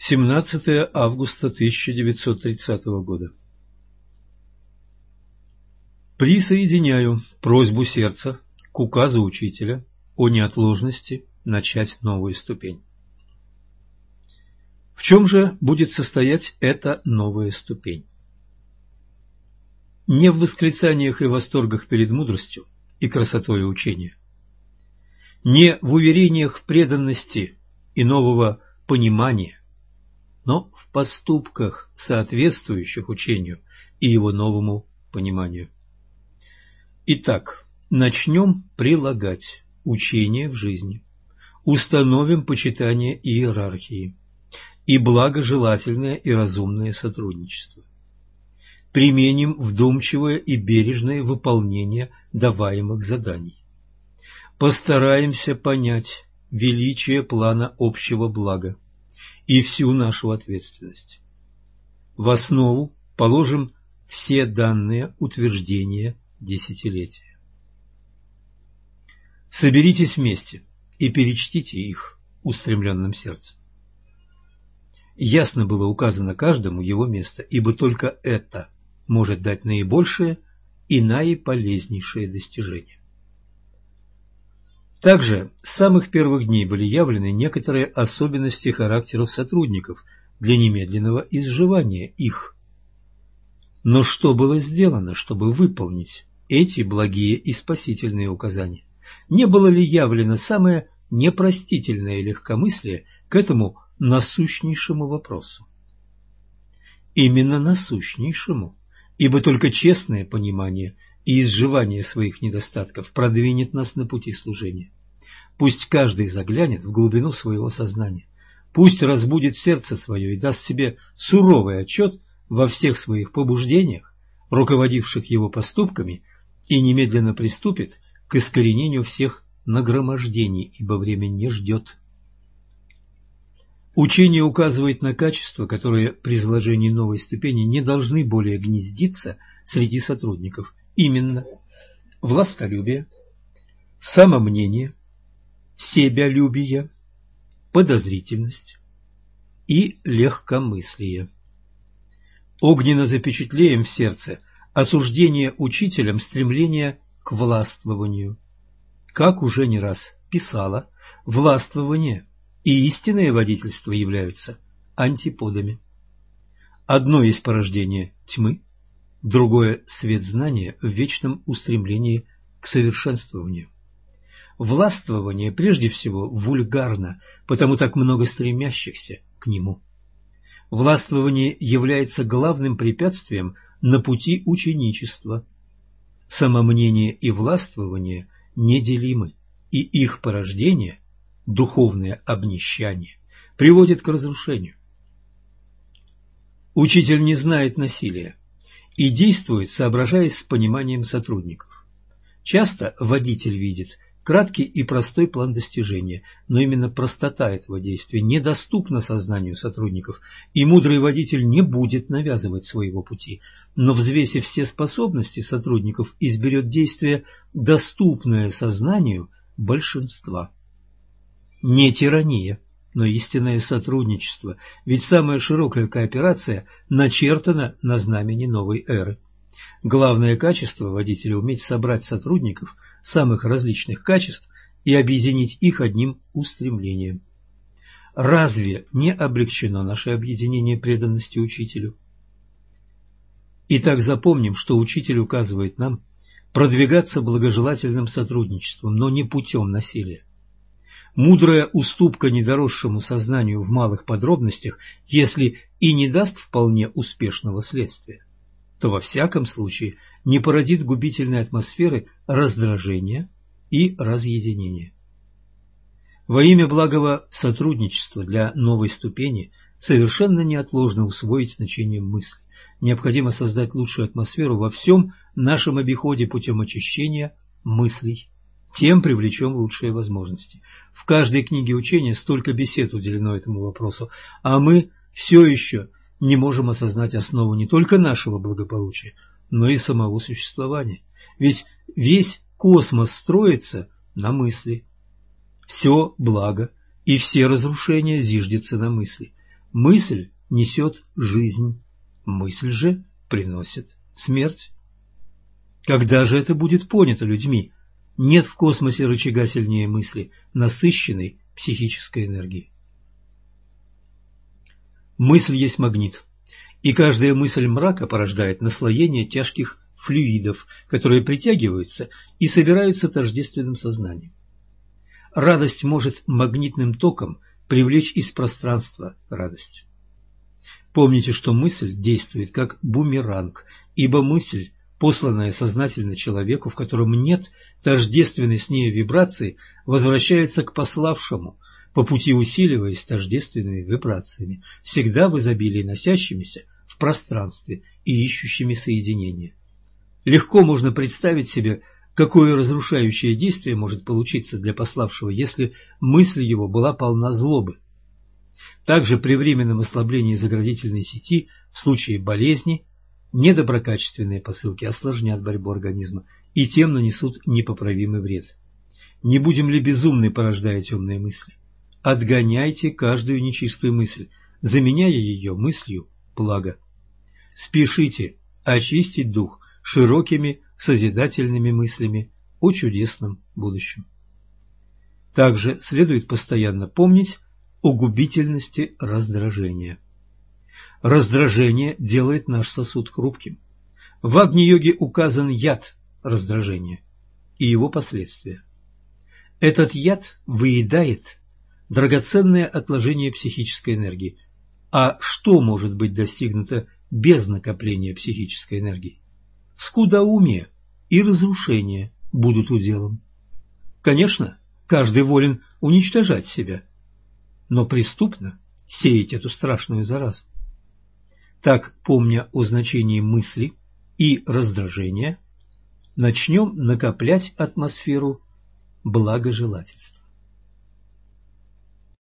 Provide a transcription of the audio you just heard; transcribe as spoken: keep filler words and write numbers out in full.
семнадцатое августа тысяча девятьсот тридцатого года. Присоединяю просьбу сердца к указу учителя о неотложности начать новую ступень. В чем же будет состоять эта новая ступень? Не в восклицаниях и восторгах перед мудростью и красотой учения, не в уверениях в преданности и нового понимания, но в поступках, соответствующих учению и его новому пониманию. Итак, начнем прилагать учение в жизни, установим почитание иерархии и благожелательное и разумное сотрудничество. Применим вдумчивое и бережное выполнение даваемых заданий. Постараемся понять величие плана общего блага и всю нашу ответственность. В основу положим все данные утверждения десятилетия. Соберитесь вместе и перечтите их устремленным сердцем. Ясно было указано каждому его место, ибо только это может дать наибольшее и наиполезнейшее достижение. Также с самых первых дней были явлены некоторые особенности характеров сотрудников для немедленного изживания их. Но что было сделано, чтобы выполнить эти благие и спасительные указания? Не было ли явлено самое непростительное легкомыслие к этому насущнейшему вопросу? Именно насущнейшему, ибо только честное понимание и изживание своих недостатков продвинет нас на пути служения. Пусть каждый заглянет в глубину своего сознания, пусть разбудит сердце свое и даст себе суровый отчет во всех своих побуждениях, руководивших его поступками, и немедленно приступит к искоренению всех нагромождений, ибо время не ждет. Учение указывает на качества, которые при изложении новой ступени не должны более гнездиться среди сотрудников. Именно властолюбие, самомнение, себялюбие, подозрительность и легкомыслие. Огненно запечатлеем в сердце осуждение учителем стремления к властвованию. Как уже не раз писала, властвование и истинное водительство являются антиподами. Одно есть порождение тьмы, другое – свет знания в вечном устремлении к совершенствованию. Властвование прежде всего вульгарно, потому так много стремящихся к нему. Властвование является главным препятствием на пути ученичества. Самомнение и властвование неделимы, и их порождение, духовное обнищание, приводит к разрушению. Учитель не знает насилия и действует, соображаясь с пониманием сотрудников. Часто водитель видит краткий и простой план достижения, но именно простота этого действия недоступна сознанию сотрудников, и мудрый водитель не будет навязывать своего пути, но, взвесив все способности сотрудников, изберет действие, доступное сознанию большинства. Не тирания, но истинное сотрудничество, ведь самая широкая кооперация начертана на знамени новой эры. Главное качество водителя – уметь собрать сотрудников самых различных качеств и объединить их одним устремлением. Разве не облегчено наше объединение преданности учителю? Итак, запомним, что учитель указывает нам продвигаться благожелательным сотрудничеством, но не путем насилия. Мудрая уступка недоросшему сознанию в малых подробностях, если и не даст вполне успешного следствия, то во всяком случае не породит губительной атмосферы раздражения и разъединения. Во имя благого сотрудничества для новой ступени совершенно неотложно усвоить значение мысли. Необходимо создать лучшую атмосферу во всем нашем обиходе путем очищения мыслей. Тем привлечем лучшие возможности. В каждой книге учения столько бесед уделено этому вопросу, а мы все еще не можем осознать основу не только нашего благополучия, но и самого существования. Ведь весь космос строится на мысли. Все благо и все разрушения зиждятся на мысли. Мысль несет жизнь, мысль же приносит смерть. Когда же это будет понято людьми? Нет в космосе рычага сильнее мысли, насыщенной психической энергией. Мысль есть магнит, и каждая мысль мрака порождает наслоение тяжких флюидов, которые притягиваются и собираются тождественным сознанием. Радость может магнитным током привлечь из пространства радость. Помните, что мысль действует как бумеранг, ибо мысль, посланная сознательно человеку, в котором нет тождественной с ней вибрации, возвращается к пославшему, по пути усиливаясь тождественными вибрациями, всегда в изобилии носящимися в пространстве и ищущими соединения. Легко можно представить себе, какое разрушающее действие может получиться для пославшего, если мысль его была полна злобы. Также при временном ослаблении заградительной сети в случае болезни недоброкачественные посылки осложнят борьбу организма и тем нанесут непоправимый вред. Не будем ли безумны, порождая темные мысли? Отгоняйте каждую нечистую мысль, заменяя ее мыслью блага. Спешите очистить дух широкими созидательными мыслями о чудесном будущем. Также следует постоянно помнить о губительности раздражения. Раздражение делает наш сосуд хрупким. В Агни-йоге указан яд раздражения и его последствия. Этот яд выедает драгоценное отложение психической энергии. А что может быть достигнуто без накопления психической энергии? Скудоумие и разрушение будут уделом. Конечно, каждый волен уничтожать себя, но преступно сеять эту страшную заразу. Так, помня о значении мысли и раздражения, начнем накоплять атмосферу благожелательства.